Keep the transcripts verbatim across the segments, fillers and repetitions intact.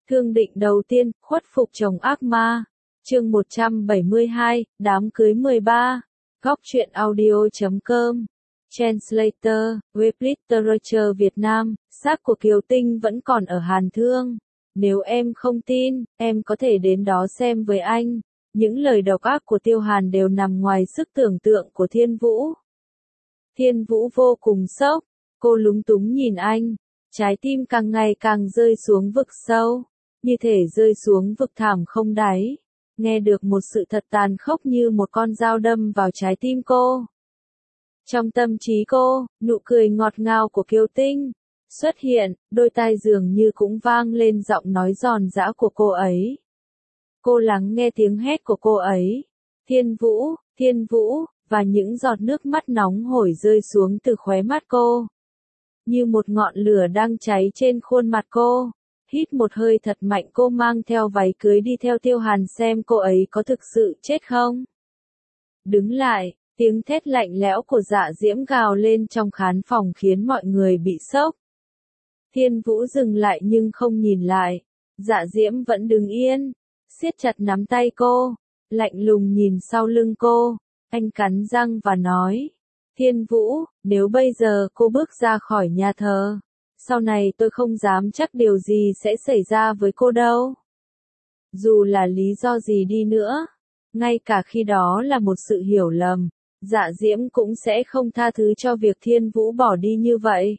Thương định đầu tiên, khuất phục chồng ác ma. Chương một trăm bảy mươi hai, đám cưới mười ba. Góc truyện audio chấm com. Translator, web literature Việt Nam, xác của Kiều Tinh vẫn còn ở Hàn Thương. Nếu em không tin, em có thể đến đó xem với anh. Những lời độc ác của Tiêu Hàn đều nằm ngoài sức tưởng tượng của Thiên Vũ. Thiên Vũ vô cùng sốc, cô lúng túng nhìn anh, trái tim càng ngày càng rơi xuống vực sâu, như thể rơi xuống vực thẳm không đáy. Nghe được một sự thật tàn khốc như một con dao đâm vào trái tim cô. Trong tâm trí cô, nụ cười ngọt ngào của Kiều Tinh xuất hiện, đôi tai dường như cũng vang lên giọng nói giòn giã của cô ấy. Cô lắng nghe tiếng hét của cô ấy. Thiên Vũ, Thiên Vũ, và những giọt nước mắt nóng hổi rơi xuống từ khóe mắt cô. Như một ngọn lửa đang cháy trên khuôn mặt cô. Hít một hơi thật mạnh, cô mang theo váy cưới đi theo Tiêu Hàn xem cô ấy có thực sự chết không. Đứng lại, tiếng thét lạnh lẽo của Dạ Diễm gào lên trong khán phòng khiến mọi người bị sốc. Thiên Vũ dừng lại nhưng không nhìn lại. Dạ Diễm vẫn đứng yên, siết chặt nắm tay cô, lạnh lùng nhìn sau lưng cô. Anh cắn răng và nói, Thiên Vũ, nếu bây giờ cô bước ra khỏi nhà thờ, sau này tôi không dám chắc điều gì sẽ xảy ra với cô đâu. Dù là lý do gì đi nữa, ngay cả khi đó là một sự hiểu lầm, Dạ Diễm cũng sẽ không tha thứ cho việc Thiên Vũ bỏ đi như vậy.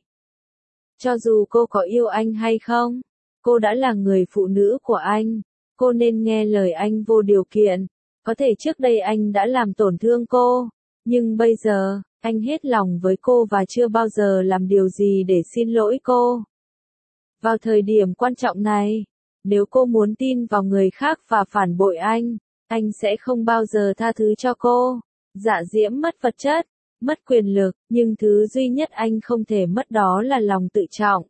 Cho dù cô có yêu anh hay không, cô đã là người phụ nữ của anh, cô nên nghe lời anh vô điều kiện. Có thể trước đây anh đã làm tổn thương cô, nhưng bây giờ, anh hết lòng với cô và chưa bao giờ làm điều gì để xin lỗi cô. Vào thời điểm quan trọng này, nếu cô muốn tin vào người khác và phản bội anh, anh sẽ không bao giờ tha thứ cho cô. Dạ Diễm mất vật chất, mất quyền lực, nhưng thứ duy nhất anh không thể mất đó là lòng tự trọng.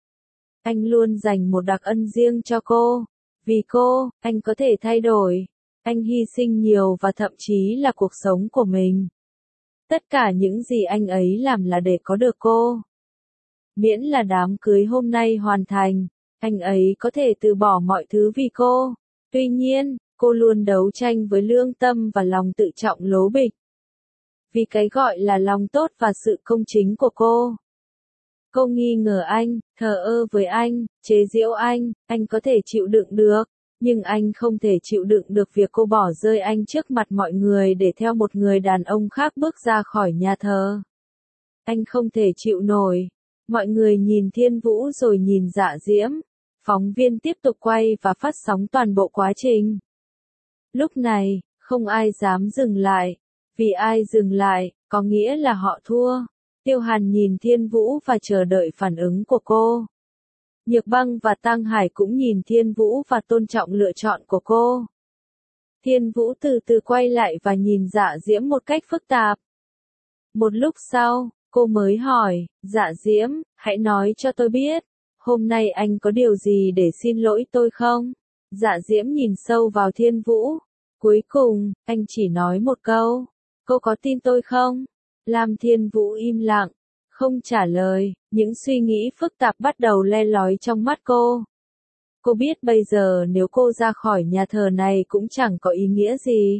Anh luôn dành một đặc ân riêng cho cô. Vì cô, anh có thể thay đổi. Anh hy sinh nhiều và thậm chí là cuộc sống của mình. Tất cả những gì anh ấy làm là để có được cô. Miễn là đám cưới hôm nay hoàn thành, anh ấy có thể từ bỏ mọi thứ vì cô. Tuy nhiên, cô luôn đấu tranh với lương tâm và lòng tự trọng lố bịch. Vì cái gọi là lòng tốt và sự công chính của cô. Cô nghi ngờ anh, thờ ơ với anh, chế giễu anh, anh có thể chịu đựng được. Nhưng anh không thể chịu đựng được việc cô bỏ rơi anh trước mặt mọi người để theo một người đàn ông khác bước ra khỏi nhà thờ. Anh không thể chịu nổi. Mọi người nhìn Thiên Vũ rồi nhìn Dạ Diễm. Phóng viên tiếp tục quay và phát sóng toàn bộ quá trình. Lúc này, không ai dám dừng lại. Vì ai dừng lại, có nghĩa là họ thua. Tiêu Hàn nhìn Thiên Vũ và chờ đợi phản ứng của cô. Nhược Băng và Tăng Hải cũng nhìn Thiên Vũ và tôn trọng lựa chọn của cô. Thiên Vũ từ từ quay lại và nhìn Dạ Diễm một cách phức tạp. Một lúc sau, cô mới hỏi, Dạ Diễm, hãy nói cho tôi biết, hôm nay anh có điều gì để xin lỗi tôi không? Dạ Diễm nhìn sâu vào Thiên Vũ. Cuối cùng, anh chỉ nói một câu, cô có tin tôi không? Làm Thiên Vũ im lặng. Không trả lời, những suy nghĩ phức tạp bắt đầu le lói trong mắt cô. Cô biết bây giờ nếu cô ra khỏi nhà thờ này cũng chẳng có ý nghĩa gì.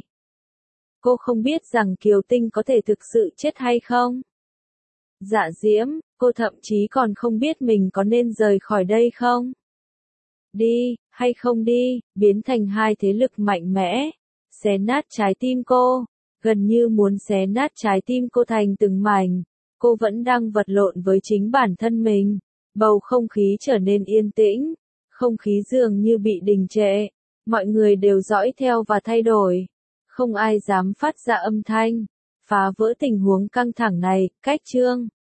Cô không biết rằng Kiều Tinh có thể thực sự chết hay không. Dạ Diễm, cô thậm chí còn không biết mình có nên rời khỏi đây không. Đi, hay không đi, biến thành hai thế lực mạnh mẽ, xé nát trái tim cô, gần như muốn xé nát trái tim cô thành từng mảnh. Cô vẫn đang vật lộn với chính bản thân mình. Bầu không khí trở nên yên tĩnh. Không khí dường như bị đình trệ. Mọi người đều dõi theo và thay đổi. Không ai dám phát ra âm thanh. Phá vỡ tình huống căng thẳng này, cách chương.